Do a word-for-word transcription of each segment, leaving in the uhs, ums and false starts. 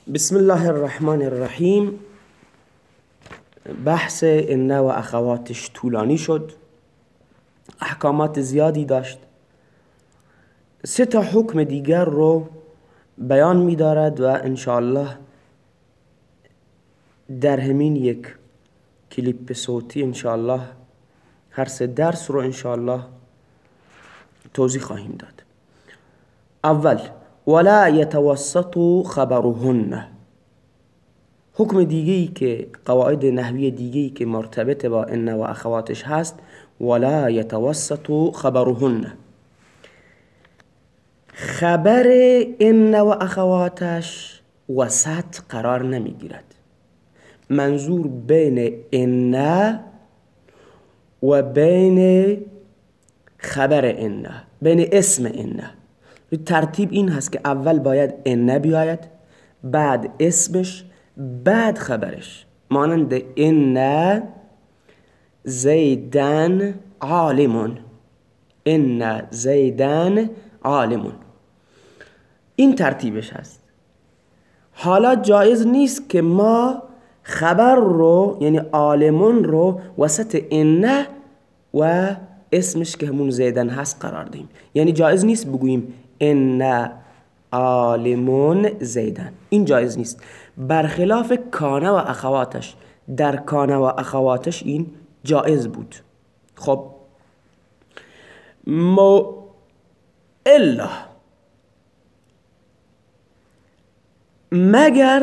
بسم الله الرحمن الرحیم. بحث ان و اخواتش طولانی شد، احکامات زیادی داشت. سه تا حکم دیگر رو بیان می دارد و انشاءالله در همین یک کلیپ صوتی انشاءالله هر سه درس رو انشاءالله توضیح خواهیم داد. اول، ولا يتوسط خبرهن. حکم دیگه‌ای که قواعد نحوی دیگه‌ای که مرتبط با ان و اخواتش هست، ولا يتوسط خبرهن. خبر ان و اخواتش وسط قرار نمیگیرد. منظور بین ان و بین خبر ان، بین اسم ان، ترتیب این هست که اول باید ان بیاید، بعد اسمش، بعد خبرش. مانند ان زیدن عالم، ان زیدن عالم، این ترتیبش هست. حالا جایز نیست که ما خبر رو یعنی عالمون رو وسط ان و اسمش که همون زیدن هست قرار دهیم. یعنی جایز نیست بگوییم ان عالمون زیدن، این جایز نیست. برخلاف کان و اخواتش، در کان و اخواتش این جایز بود. خب مو الا مگر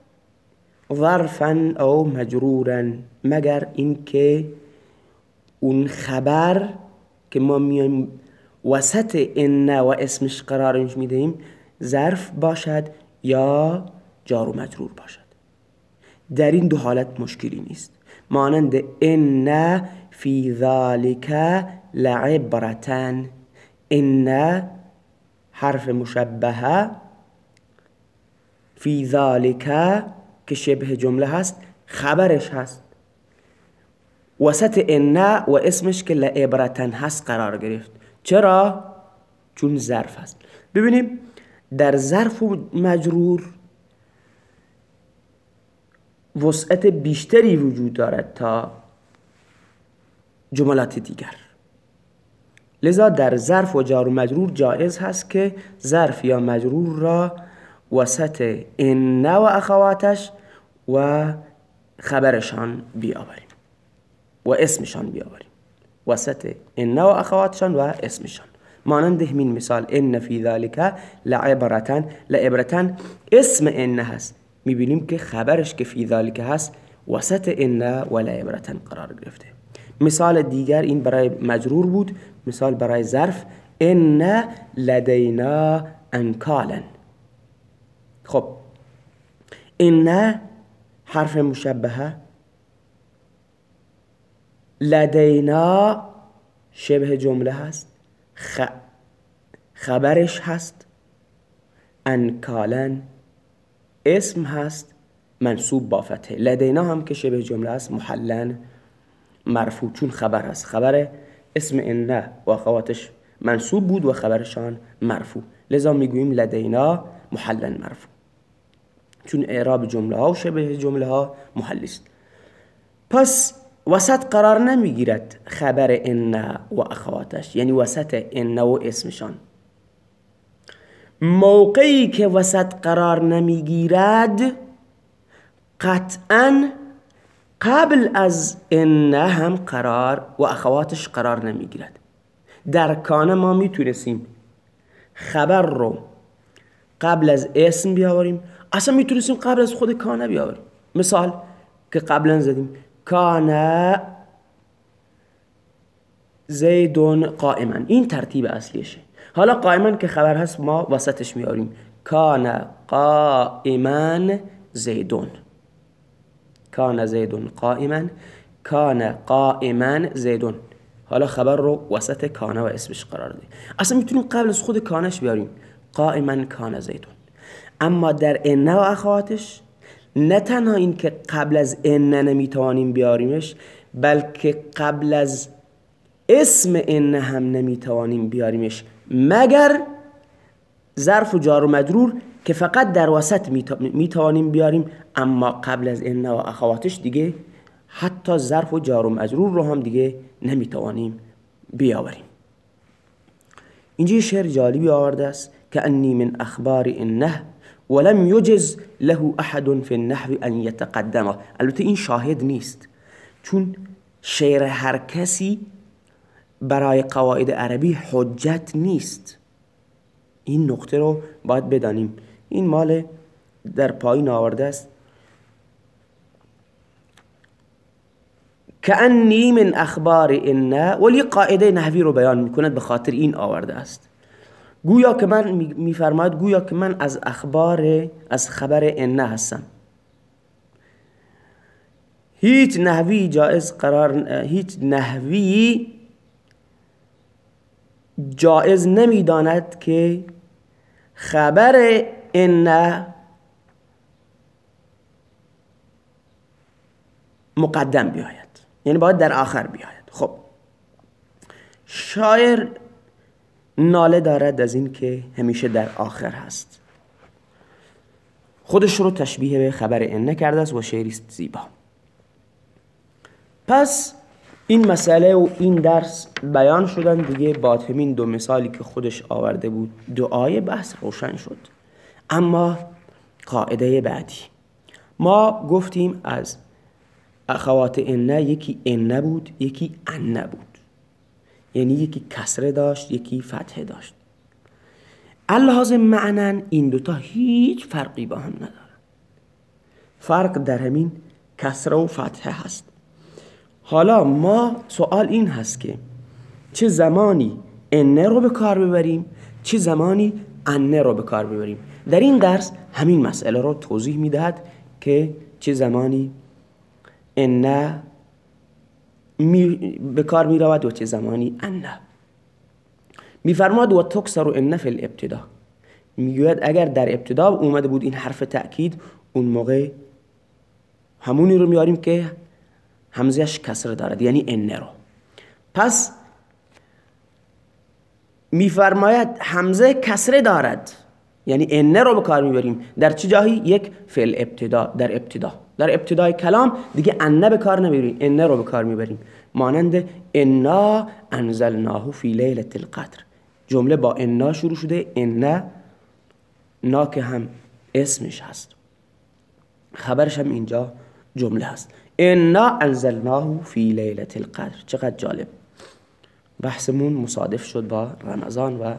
ظرفا او مجرورا، مگر اینکه اون خبر که ما میایم وسط ان و اسمش قرارش میدهیم ظرف باشد یا جار و مجرور باشد. در این دو حالت مشکلی نیست. مانند ان فی ذالک لعبرتن، ان حرف مشبهه، فی ذالک که شبه جمله هست خبرش هست، وسط ان و اسمش که لعبرتن هست قرار گرفت. چرا؟ چون ظرف هست. ببینیم در ظرف و مجرور وسعت بیشتری وجود دارد تا جملات دیگر، لذا در ظرف و جار و مجرور جایز هست که ظرف یا مجرور را وسط ان و اخواتش و خبرشان بیاوریم و اسمشان بیاوریم، وسط ان و اخواتشان و اسمشان. مانند همین مثال ان فی ذالک لعبرتن، لعبرتن اسم ان هست، میبینیم که خبرش که فی ذالک هست وسط ان و لعبرتن قرار گرفته. مثال دیگر این برای مجرور بود. مثال برای ظرف ان لدینا انکالا. خب ان حرف مشبهه، لدینا شبه جمله هست، خ... خبرش هست، انکالا اسم هست منصوب با فتحه. لدینا هم که شبه جمله هست محلن مرفوع، چون خبر هست. خبر اسم ان و اخواتش منصوب بود و خبرشان مرفوع، لذا میگوییم لدینا محلن مرفوع، چون اعراب جمله ها و شبه جمله ها محلی است. پس وسط قرار نمیگیرد خبر ان و اخواتش، یعنی وسط ان و اسمشان. موقعی که وسط قرار نمیگیرد قطعاً قبل از ان هم قرار و اخواتش قرار نمیگیرد. در کان ما میتونستیم خبر رو قبل از اسم بیاوریم، اصلا میتونستیم قبل از خود کان بیاوریم. مثال که قبلا زدیم کان زیدون قائما، این ترتیب اصلیشه. حالا قائما که خبر هست ما وسطش میاریم کان قائما زیدون، کان زیدون قائما، کان قائما زیدون. حالا خبر رو وسط کان و اسمش قرار دیم. اصلا میتونیم قبل از خود کانش بیاریم قائما کان زیدون. اما در ان و اخواتش نه تنها این که قبل از ان نمیتوانیم بیاریمش، بلکه قبل از اسم ان هم نمیتوانیم بیاریمش مگر ظرف و جار و مجرور که فقط در وسط میتوانیم بیاریم، اما قبل از ان و اخواتش دیگه حتی ظرف و جار و مجرور رو هم دیگه نمیتوانیم بیاوریم. اینجا شعر جالبی آورده است که انی من اخبار انه ولم یجز له احد فی النحو ان یتقدمه. البته این شاهد نیست، چون شعر هر کسی برای قواعد عربی حجت نیست. این نقطه رو باید بدانیم. این مال در پایین آورده است کأنی من اخبار انه، ولی قاعده نحوی رو بیان میکند، به خاطر این آورده است. گویا که من میفرماید گویا که من از اخبار از خبر انه هستم. هیچ نحوی جائز قرار هیچ نحوی جائز نمیداند که خبر انه مقدم بیاید، یعنی باید در آخر بیاید. خب شاعر ناله دارد از این که همیشه در آخر هست، خودش رو تشبیه به خبر انه کرده است و شعری است زیبا. پس این مسئله و این درس بیان شدن دیگه. با همین دو مثالی که خودش آورده بود دعای بحث روشن شد. اما قاعده بعدی، ما گفتیم از اخوات انه یکی انه بود یکی انه بود، یعنی یکی کسره داشت یکی فتحه داشت. اللحاظ معنن این دوتا هیچ فرقی با هم ندارن، فرق در همین کسره و فتحه هست. حالا ما سوال این هست که چه زمانی انه رو به کار ببریم، چه زمانی انه رو به کار ببریم. در این درس همین مسئله رو توضیح میدهد که چه زمانی انه می به کار می رود و چه زمانی انه. میفرماد و تکسر انه فی الابتدا، میگوید اگر در ابتدا اومده بود این حرف تأکید، اون موقع همونی رو میاریم که همزهش کسره دارد، یعنی انه رو. پس میفرماید همزه کسره دارد، یعنی انه رو به کار میبریم در چه جایی؟ یک، فی الابتدا، در ابتدا، در ابتدای کلام دیگه انه به کار نمیبریم، انه رو به کار میبریم. مانند انا انزلناه فی لیلة القدر، جمله با انا شروع شده، انه نا که هم اسمش هست، خبرش هم اینجا جمله هست. انا انزلناه فی لیلة القدر. چقدر جالب، بحثمون مصادف شد با رمضان. و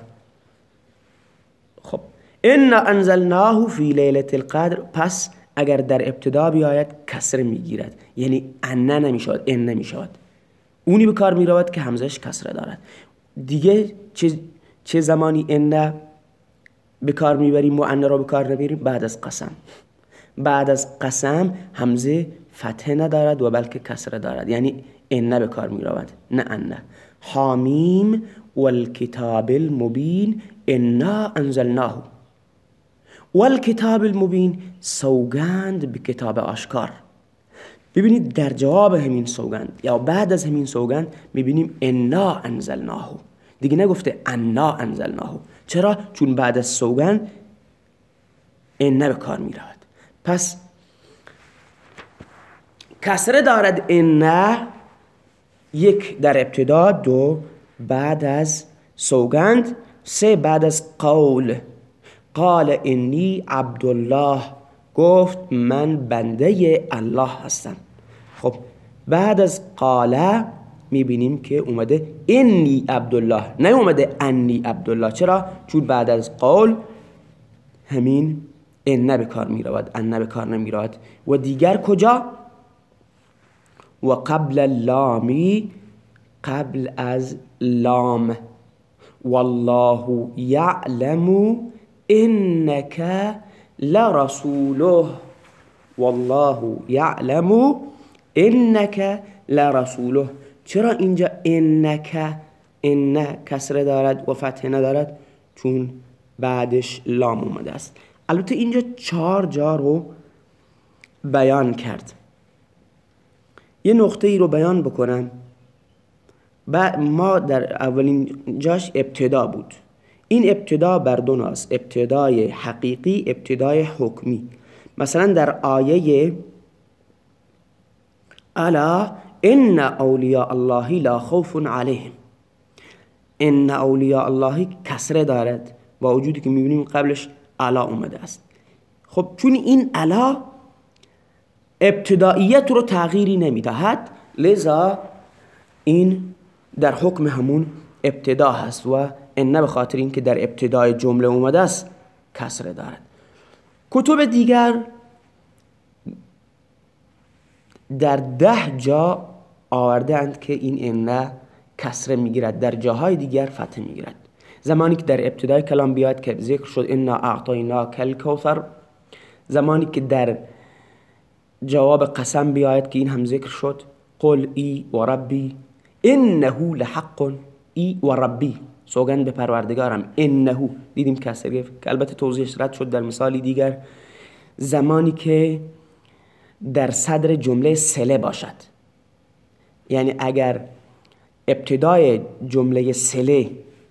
خب انا انزلناه فی لیلة القدر، پس اگر در ابتدا بیاید کسره میگیرد، یعنی انه نمیشود، ان نمیشود، اونی به کار میرود که همزش کسره دارد. دیگه چه, چه زمانی انه به کار میبریم و انه را به کار نمیبریم؟ بعد از قسم. بعد از قسم همزه فتحه ندارد و بلکه کسره دارد، یعنی انه به کار میرود نه انه. حامیم والکتاب المبین انا انزلناه. والکتاب المبین، سوگند به کتاب آشکار. ببینید در جواب همین سوگند یا بعد از همین سوگند میبینیم انا انزلناه، دیگه نگفته انا انزلناه. چرا؟ چون بعد از سوگند انا به کار میرود. پس کسره دارد انا، یک در ابتدا، دو بعد از سوگند، سه بعد از قول. قال انی عبدالله، گفت من بنده الله هستم. خب بعد از قاله میبینیم که اومده انی عبدالله، نه اومده انی عبدالله. چرا؟ چون بعد از قول همین ان به کار میرود، ان به کار نمیرود. و دیگر کجا؟ و قبل اللامی، قبل از لام. والله یعلم انک لرسوله، والله یعلم انک لرسوله. چرا اینجا انک ان کسره دارد و فتحه ندارد؟ چون بعدش لام اومده است. البته اینجا چهار جا رو بیان کرد. یه نقطه ای رو بیان بکنم. ما در اولین جاش ابتدا بود، این ابتدا بر دو نوع است، ابتدای حقیقی، ابتدای حکمی. مثلا در آیه الا ان اولیاء الله لا خوف علیهم، ان اولیاء الله کسره دارد با وجودی که میبینیم قبلش الا اومده است. خب چون این الا ابتداییت رو تغییری نمیدهد، لذا این در حکم همون ابتدا هست و ان به خاطر این که در ابتدای جمله اومده است کسره دارد. کتب دیگر در ده جا آورده اند که این ان کسره میگیرد، در جاهای دیگر فتح میگیرد. زمانی که در ابتدای کلام بیاید که ذکر شد انا اعطیناک الکوثر، زمانی که در جواب قسم بیاید که این هم ذکر شد قل ای و ربی انه لحق، ای و ربی سوگند به پروردگارم، انه دیدیم کسر گرفت که البته توضیحش رد شد در مثالی دیگر. زمانی که در صدر جمله صله باشد، یعنی اگر ابتدای جمله صله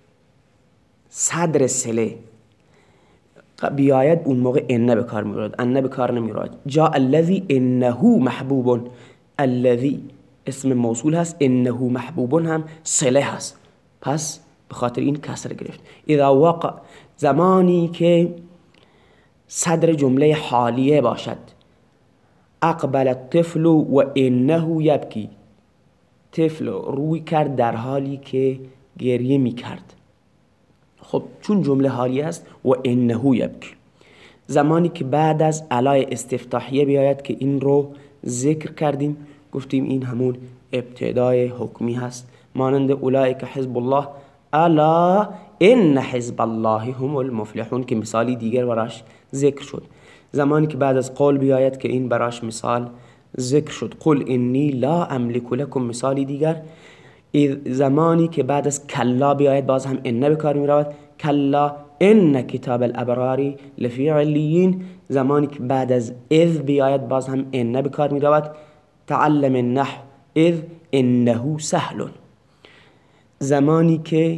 صدر صله بیاید اون موقع انه به کار میرود، انه به کار نمیرود. جاء الذی انه محبوب، الذی اسم موصول هست، انه محبوب هم صله هست، پس به خاطر این کسر گرفت. اذا وقع، زمانی که صدر جمله حالیه باشد، اقبل الطفل و انه یبکی، طفل روی کرد در حالی که گریه می کرد. خب چون جمله حالیه است و انه یبکی. زمانی که بعد از علای استفتاحیه بیاید که این رو ذکر کردیم، گفتیم این همون ابتدای حکمی هست، مانند اولئک حزب الله الا ان حزب الله هم المفلحون که مثالی دیگر براش ذکر شد. زمانی که بعد از قول بیاید که این براش مثال ذکر شد قل انی لا املک لکم، مثالی دیگر. زمانی که بعد از کلا بیاید باز هم ان به کار می رود، کلا ان کتاب الابرار لفی علیین. زمانی که بعد از اذ بیاید باز هم ان به کار می رود، تعلم النحو اذ انه سهل. زمانی که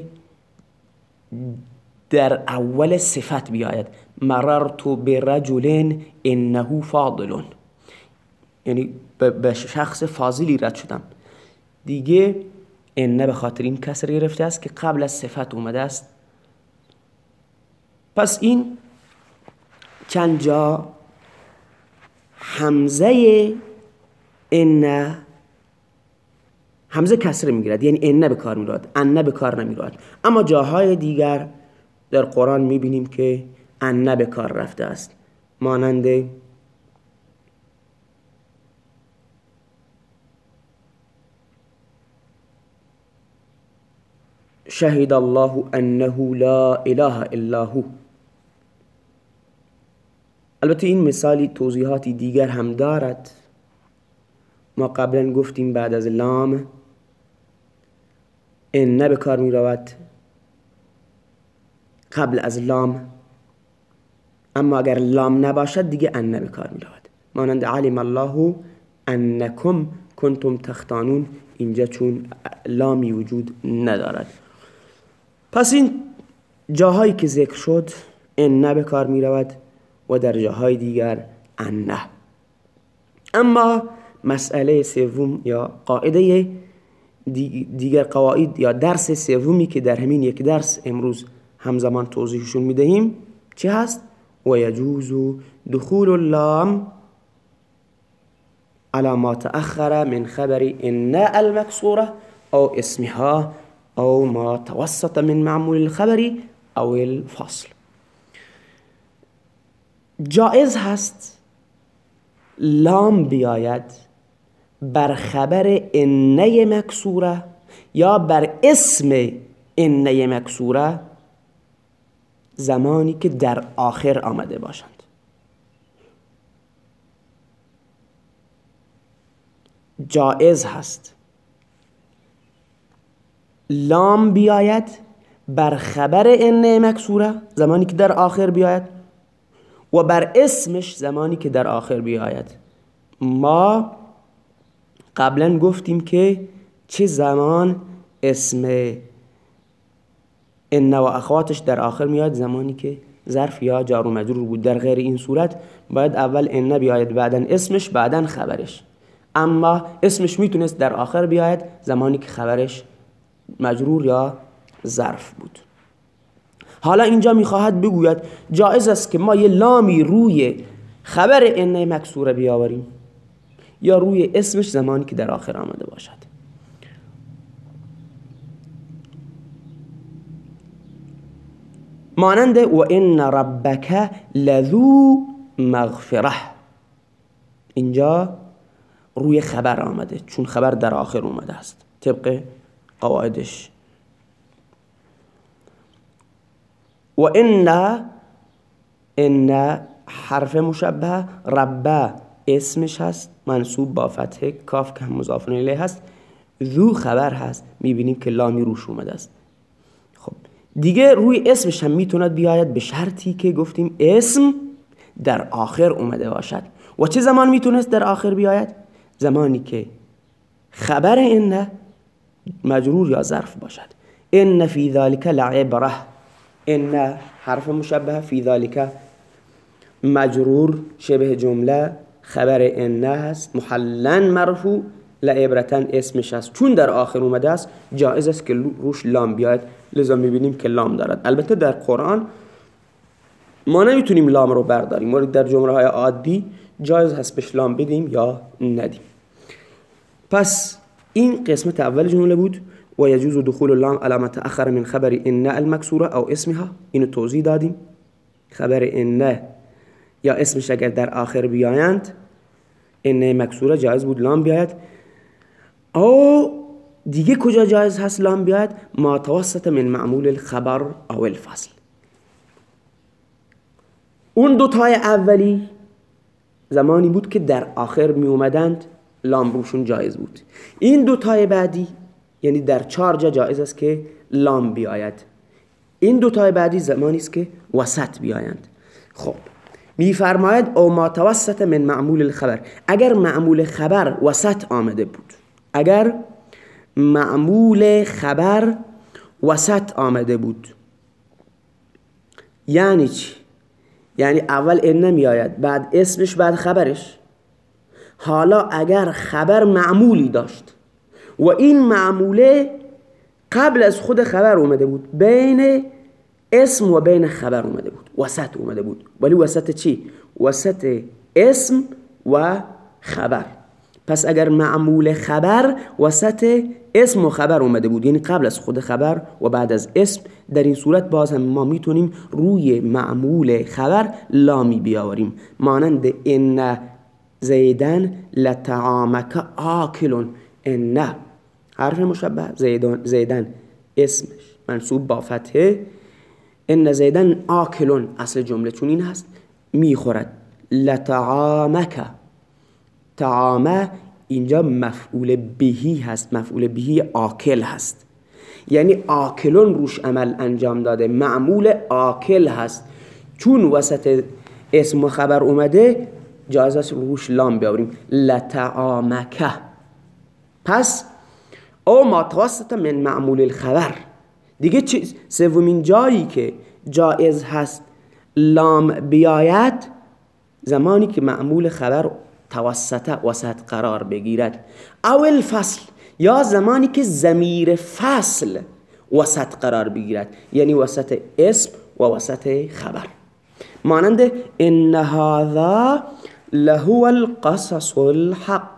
در اول صفت بیاید مررت برجل انه فاضل، یعنی به شخص فاضلی رد شدم، دیگه ان به خاطر این کسر گرفته است که قبل از صفت اومده است. پس این چند جا همزه ان همزه کسر میگیرد، یعنی ان به کار میرود، ان به کار نمیرود. اما جاهای دیگر در قرآن میبینیم که ان به کار رفته است، مانند شهد الله انه لا اله الا هو. البته این مثالی توضیحاتی دیگر هم دارد. ما قبلا گفتیم بعد از لام ان به کار می رود قبل از لام، اما اگر لام نباشد دیگه ان به کار می رود، مانند علم الله انکم کنتم تختانون، اینجا چون لامی وجود ندارد. پس این جاهایی که ذکر شد ان به کار می رود و در جاهای دیگر ان. اما مسئله سوم یا قاعده دیگر قواعد یا درس سومی که در همین یک درس امروز همزمان توضیحشون میدهیم چه هست؟ و یجوز دخول اللام على ما تأخر من خبر ان المكسوره او اسمها او ما توسط من معمول الخبر او الفصل. جائز هست لام بیاید بر خبر انه مکسوره یا بر اسم انه مکسوره زمانی که در آخر آمده باشند. جائز هست لام بیاید بر خبر انه مکسوره زمانی که در آخر بیاید و بر اسمش زمانی که در آخر بیاید. ما قبلا گفتیم که چه زمان اسم ان و اخواتش در آخر میاد زمانی که ظرف یا جار و مجرور بود. در غیر این صورت باید اول ان بیاید، بعدن اسمش، بعدن خبرش. اما اسمش میتونست در آخر بیاید زمانی که خبرش مجرور یا ظرف بود. حالا اینجا میخواهد بگوید جایز است که ما یه لامی روی خبر ان مکسوره بیاوریم یا روی اسمش زمانی که در آخر آمده باشد. مانند و ان ربک لذو مغفره، اینجا روی خبر آمده چون خبر در آخر اومده است طبق قواعدش. و ان ان حرف مشبه، رب اسمش هست منصوب با فتحه، کاف که مضاف الیه هست، ذو خبر هست، میبینیم که لامی روش اومده است. خب دیگه روی اسمش هم میتوند بیاید به شرطی که گفتیم اسم در آخر اومده باشد. و چه زمان میتونست در آخر بیاید؟ زمانی که خبر ان مجرور یا ظرف باشد. ان فی ذلک لعبره، ان حرف مشبه، فی ذلک مجرور شبه جمله، خبر ان هست، محلا مرفوع، لعبرتن اسمش هست. چون در آخر اومده است جایز است که روش لام بیاید، لذا میبینیم که لام دارد. البته در قرآن ما نمیتونیم لام رو برداریم، ولی در جمله های عادی جایز هست بهش لام بدیم یا ندیم. پس این قسمت اول جمله بود. و یجوز دخول اللام على ما تأخر من خبر ان المکسوره او اسمها، اینو توضیح دادیم. خبر ان یا اسمش اگر در آخر بیایند ان مکسوره جایز بود لام بیاید. او دیگه کجا جایز هست لام بیاید؟ ما توسط من معمول الخبر او الفصل. اون دوتای اولی زمانی بود که در آخر می اومدند لام روشون جایز بود. این دوتای بعدی یعنی در چهار جا جایز است که لام بیاید. این دوتای بعدی زمانی است که وسط بیایند. خب میفرماید او ما توسط من معمول الخبر، اگر معمول خبر وسط آمده بود، اگر معمول خبر وسط آمده بود یعنی چی؟ یعنی اول ان میآید بعد اسمش بعد خبرش. حالا اگر خبر معمولی داشت و این معموله قبل از خود خبر اومده بود، بین اسم و بین خبر اومده بود، وسط اومده بود، ولی وسط چی؟ وسط اسم و خبر. پس اگر معمول خبر وسط اسم و خبر اومده بود، یعنی قبل از خود خبر و بعد از اسم، در این صورت باز هم ما میتونیم روی معمول خبر لامی بیاوریم. مانند ان زیدن لطعامک آکلون، ان حرف مشبه، زیدن, زیدن اسمش منصوب با فتحه، ان زیدن آکلون اصل جمله چون این هست میخورد. لطعامک، طعامه اینجا مفعول بهی هست، مفعول بهی آکل هست، یعنی آکلون روش عمل انجام داده، معمول آکل هست. چون وسط اسم و خبر اومده جایز است روش لام بیاوریم، لطعامک. پس او ما توسط من معمول الخبر. دیگه سومین جایی که جایز هست لام بیاید زمانی که معمول خبر توسط وسط قرار بگیرد، او الفصل، یا زمانی که ضمیر فصل وسط قرار بگیرد، یعنی وسط اسم و وسط خبر. مانند ان هذا لهو القصص الحق.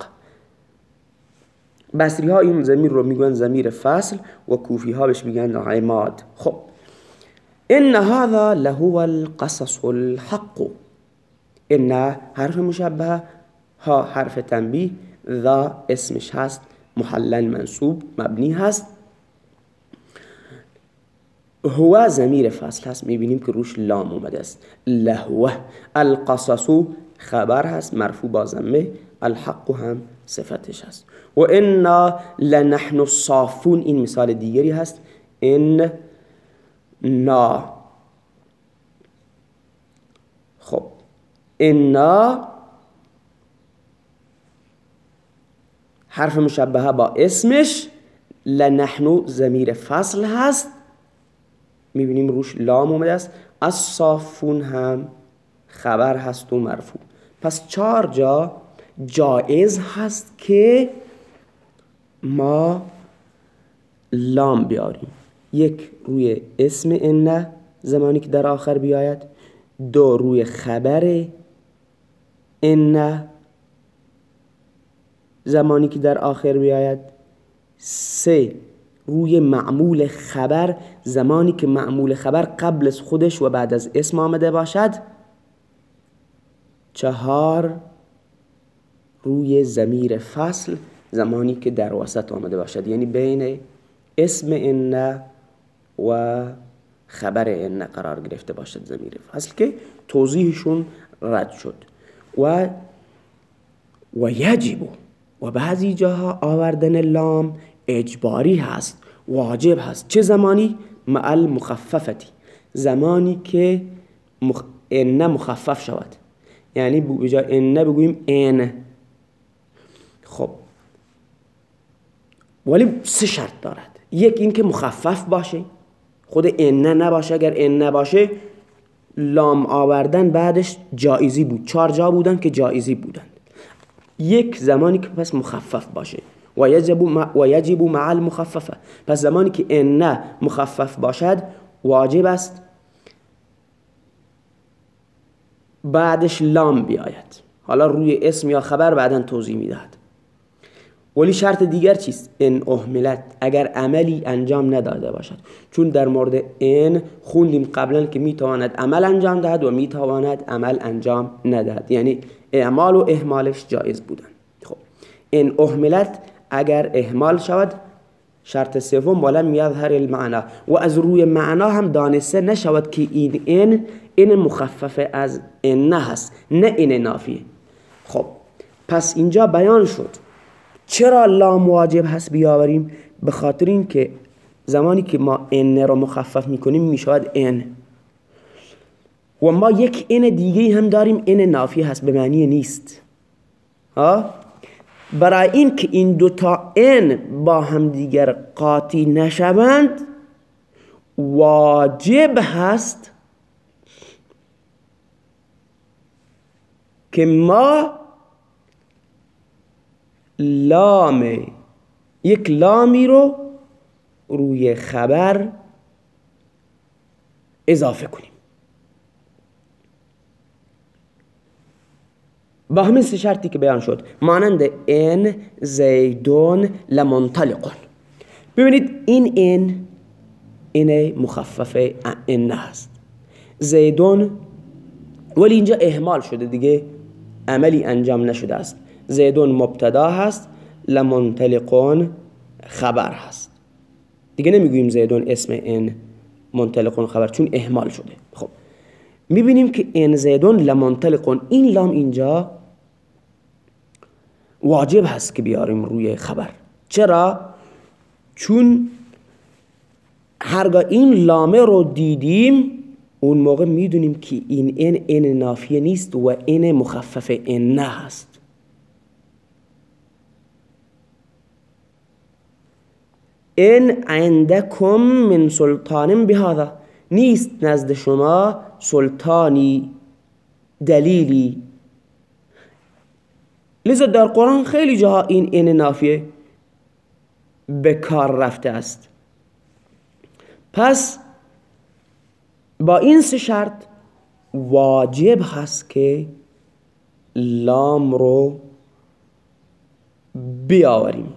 بصری ها این ضمیر رو میگن ضمیر فصل و کوفی ها بهش میگن عماد. خب ان هذا لهو القصص الحق، ان حرف مشبه، ها حرف تنبیه، ذا اسمش هست محلا منصوب مبنی هست، هو ضمیر فصل هست، میبینیم که روش لام اومده است، لهو. القصص خبر هست مرفوع با ضمه، الحق هم صفتش هست. و انا لنحن الصافون، این مثال دیگری هست، ان نا. خب انا حرف مشبهه با اسمش، لنحن ضمیر فصل هست میبینیم روش لام اومده است. از صافون هم خبر هست و مرفوع. پس چهار جا جایز هست که ما لام بیاریم. یک روی اسم ان زمانی که در آخر بیاید، دو روی خبر ان زمانی که در آخر بیاید، سه روی معمول خبر زمانی که معمول خبر قبل از خودش و بعد از اسم آمده باشد، چهار روی ضمیر فصل زمانی که در وسط آمده باشد، یعنی بین اسم ان و خبر ان قرار گرفته باشد ضمیر فصل که توضیحشون رد شد. و و یجب، و بعضی جاها آوردن لام اجباری هست، واجب هست. چه زمانی؟ مع المخففتی، زمانی که مخ... ان مخفف شود، یعنی بجای ان بگوییم ان. خب ولی سه شرط دارد. یک این که مخفف باشه، خود ان نباشه. اگر ان نباشه لام آوردن بعدش جایزی بود. چهار جا بودن که جایزی بودن. یک زمانی که پس مخفف باشه، و یجب و یجب مع المخففه، پس زمانی که ان مخفف باشد واجب است بعدش لام بیاید. حالا روی اسم یا خبر بعداً توضیح میدهد. ولی شرط دیگر چیست؟ ان اهملت، اگر عملی انجام نداده باشد. چون در مورد ان خوندیم قبلا که میتواند عمل انجام دهد و میتواند عمل انجام ندهد، یعنی اعمال و اهمالش جایز بودن. خب ان اهملت، اگر اهمال شود، شرط سوم ولم یظهر المعنی، و از روی معنا هم دانسته نشود که این ان این مخفف از ان هست، نه این نافیه. خب پس اینجا بیان شد چرا لام واجب هست بیاوریم. به خاطر این که زمانی که ما ان رو مخفف میکنیم میشود ان، و ما یک ان دیگه هم داریم، ان نافیه هست، به معنی نیست. ها برای این که این دوتا ان با هم دیگر قاطی نشوند واجب هست که ما لام یک laمی رو روی خبر اضافه کنیم با همین سه شرطی که بیان شد، مانند ان زیدون لمنطلقون. ببینید این ان این مخفف ان هست، زیدون ولی اینجا اهمال شده دیگه، عملی انجام نشده است. زیدون مبتدا هست، لمنطلقون خبر هست. دیگه نمیگوییم زیدون اسم ان منطلقون خبر، چون اهمال شده. خب میبینیم که ان زیدون لمنطلقون، این لام اینجا واجب هست که بیاریم روی خبر. چرا؟ چون هرگاه این لامه رو دیدیم اون موقع میدونیم که این ان ان نافیه نیست و ان مخفف ان هست. ان عندكم من سلطان بهذا، نیست نزد شما سلطانی، دلیلی. لذا در قرآن خیلی جاها این ان نافیه به کار رفته است. پس با این سه شرط واجب هست که لام رو بیاوریم.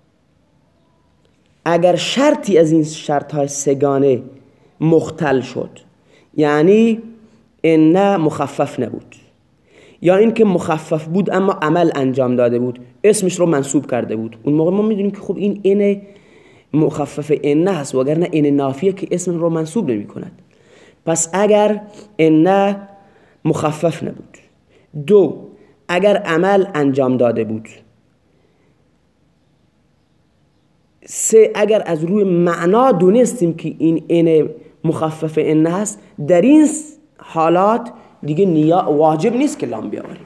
اگر شرطی از این شرط های سگانه مختل شد، یعنی ان مخفف نبود، یا این که مخفف بود اما عمل انجام داده بود، اسمش رو منصوب کرده بود، اون موقع ما میدونیم که خب این ان مخفف ان هست، وگرنه ان نافیه که اسم رو منصوب نمی کند. پس اگر ان مخفف نبود، دو اگر عمل انجام داده بود، سه اگر از روی معنا دونستیم که این ان مخفف ان هست، در این حالات دیگه نیا واجب نیست که لام بیاوریم.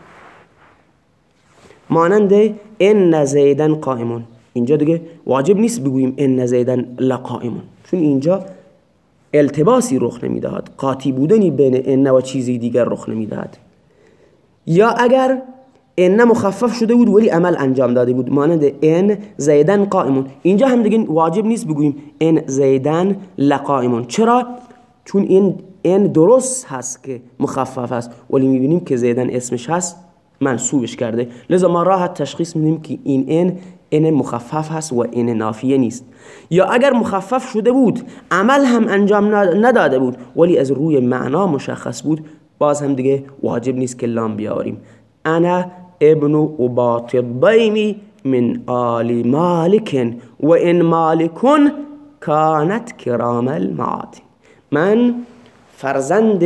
مانند ان زیدن قائمون، اینجا دیگه واجب نیست بگوییم ان زیدن لقائمون، چون اینجا التباسی رخ نمیدهد، قاطی بودنی بین ان و چیزی دیگر رخ نمیدهد. یا اگر ان مخفف شده بود ولی عمل انجام داده بود، مانند ان زیدن قائمون، اینجا هم دیگه واجب نیست بگوییم ان زیدن لقائمون. چرا؟ چون این ان درست هست که مخفف هست، ولی میبینیم که زیدن اسمش هست منصوبش کرده، لذا ما راحت تشخیص میدیم که این ان ان مخفف هست و ان نافیه نیست. یا اگر مخفف شده بود عمل هم انجام نداده بود ولی از روی معنا مشخص بود، باز هم دیگه واجب نیست که لام بیاریم. انا ابن اباط الضیم من آل مالک و ان مالکون کانت کرام المعادن. من فرزند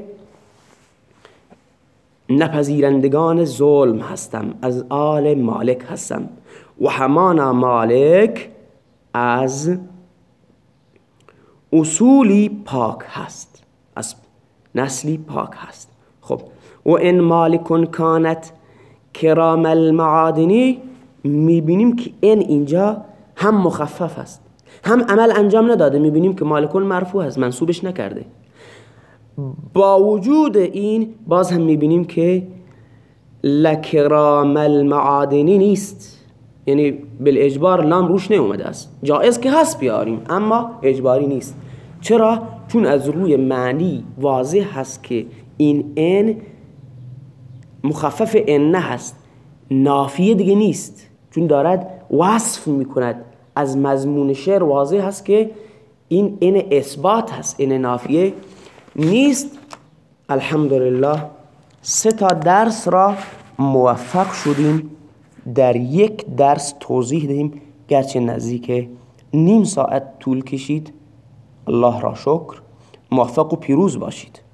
نپذیرندگان ظلم هستم، از آل مالک هستم و همانا مالک از اصولی پاک هست، از نسلی پاک هست. خب و ان مالکون کانت کرام المعادنی، میبینیم که این اینجا هم مخفف است هم عمل انجام نداده، میبینیم که مالکون مرفوع است، منصوبش نکرده. با وجود این باز هم میبینیم که لکرام المعادنی نیست، یعنی بالاجبار لام روش نیومده است. جائز که هست بیاریم اما اجباری نیست. چرا؟ چون از روی معنی واضح هست که این ان مخفف ان هست، نافیه دیگه نیست، چون دارد وصف میکند. از مضمون شعر واضح هست که این ان اثبات هست، ان نافیه نیست. الحمدلله سه تا درس را موفق شدیم در یک درس توضیح دهیم، گرچه نزدیک نیم ساعت طول کشید. الله را شکر. موفق و پیروز باشید.